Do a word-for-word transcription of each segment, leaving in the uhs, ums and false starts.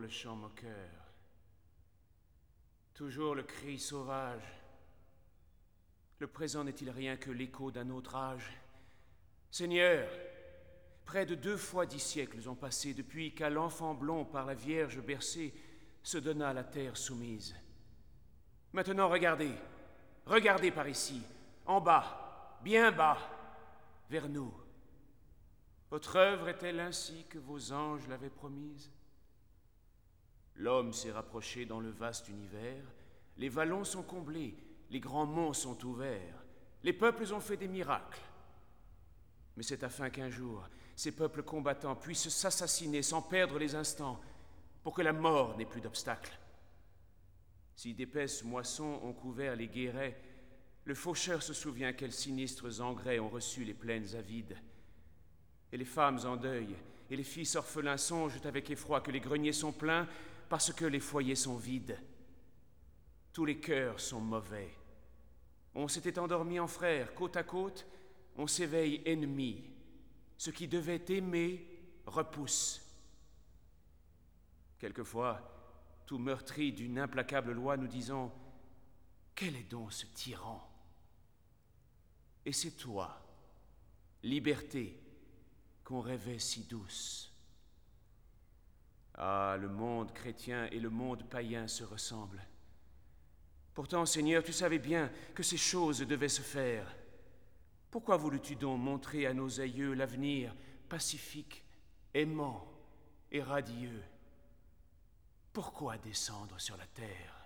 le chant moqueur, toujours le cri sauvage. Le présent n'est-il rien que l'écho d'un autre âge? Seigneur, près de deux fois dix siècles ont passé depuis qu'à l'enfant blond par la Vierge bercé se donna la terre soumise. Maintenant regardez, regardez par ici, en bas, bien bas, vers nous. Votre œuvre est-elle ainsi que vos anges l'avaient promise? L'homme s'est rapproché dans le vaste univers, les vallons sont comblés, les grands monts sont ouverts, les peuples ont fait des miracles. Mais c'est afin qu'un jour, ces peuples combattants puissent s'assassiner sans perdre les instants, pour que la mort n'ait plus d'obstacle. Si d'épaisses moissons ont couvert les guérets, le faucheur se souvient quels sinistres engrais ont reçu les plaines avides. Et les femmes en deuil et les fils orphelins songent avec effroi que les greniers sont pleins parce que les foyers sont vides. Tous les cœurs sont mauvais. On s'était endormi en frères, côte à côte, on s'éveille ennemis. Ce qui devait aimer repousse. Quelquefois, tout meurtri d'une implacable loi, nous disons « Quel est donc ce tyran ?» Et c'est toi, liberté, qu'on rêvait si douce. Ah, le monde chrétien et le monde païen se ressemblent. Pourtant, Seigneur, tu savais bien que ces choses devaient se faire. Pourquoi voulus-tu donc montrer à nos aïeux l'avenir pacifique, aimant et radieux? Pourquoi descendre sur la terre?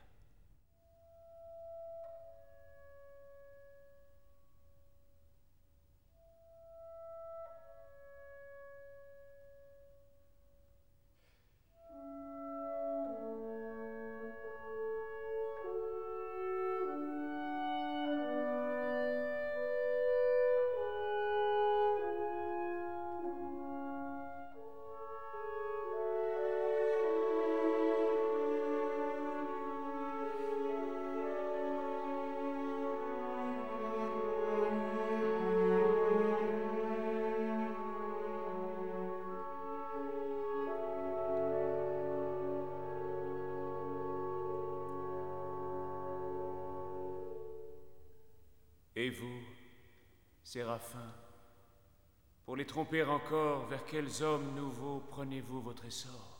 Et vous, séraphins, pour les tromper encore, vers quels hommes nouveaux prenez-vous votre essor?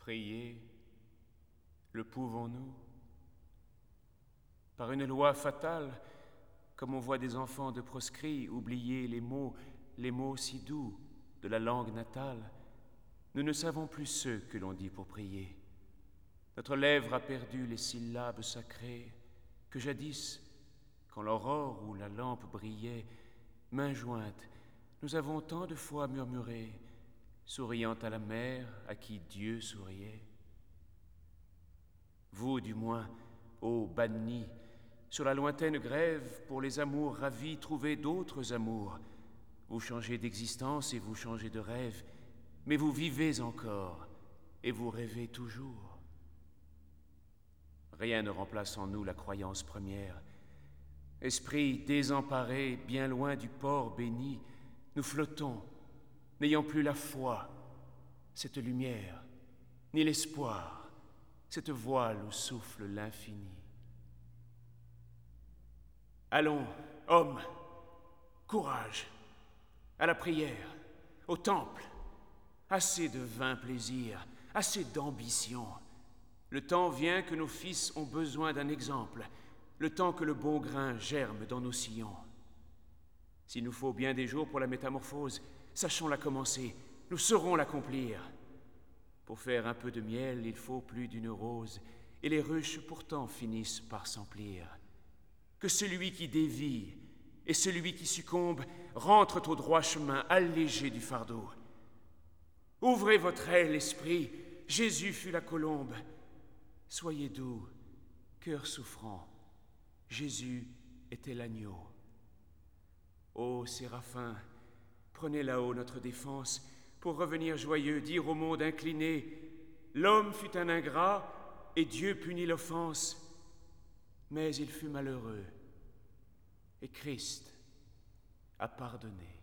Prier, le pouvons-nous? Par une loi fatale, comme on voit des enfants de proscrits oublier les mots, les mots si doux de la langue natale, nous ne savons plus ce que l'on dit pour prier. Notre lèvre a perdu les syllabes sacrées que jadis, quand l'aurore ou la lampe brillait, mains jointes, nous avons tant de fois murmuré, souriant à la mère à qui Dieu souriait. Vous, du moins, ô bannis, sur la lointaine grève, pour les amours ravis, trouvez d'autres amours. Vous changez d'existence et vous changez de rêve, mais vous vivez encore et vous rêvez toujours. Rien ne remplace en nous la croyance première. Esprit désemparé, bien loin du port béni, nous flottons, n'ayant plus la foi, cette lumière, ni l'espoir, cette voile où souffle l'infini. Allons, hommes, courage, à la prière, au temple. Assez de vains plaisirs, assez d'ambition. Le temps vient que nos fils ont besoin d'un exemple, le temps que le bon grain germe dans nos sillons. S'il nous faut bien des jours pour la métamorphose, sachons-la commencer, nous saurons l'accomplir. Pour faire un peu de miel, il faut plus d'une rose, et les ruches pourtant finissent par s'emplir. Que celui qui dévie et celui qui succombe rentrent au droit chemin, allégés du fardeau. Ouvrez votre aile, esprit, Jésus fut la colombe. Soyez doux, cœur souffrant, Jésus était l'agneau. Ô séraphins, prenez là-haut notre défense pour revenir joyeux, dire au monde incliné, l'homme fut un ingrat et Dieu punit l'offense, mais il fut malheureux et Christ a pardonné.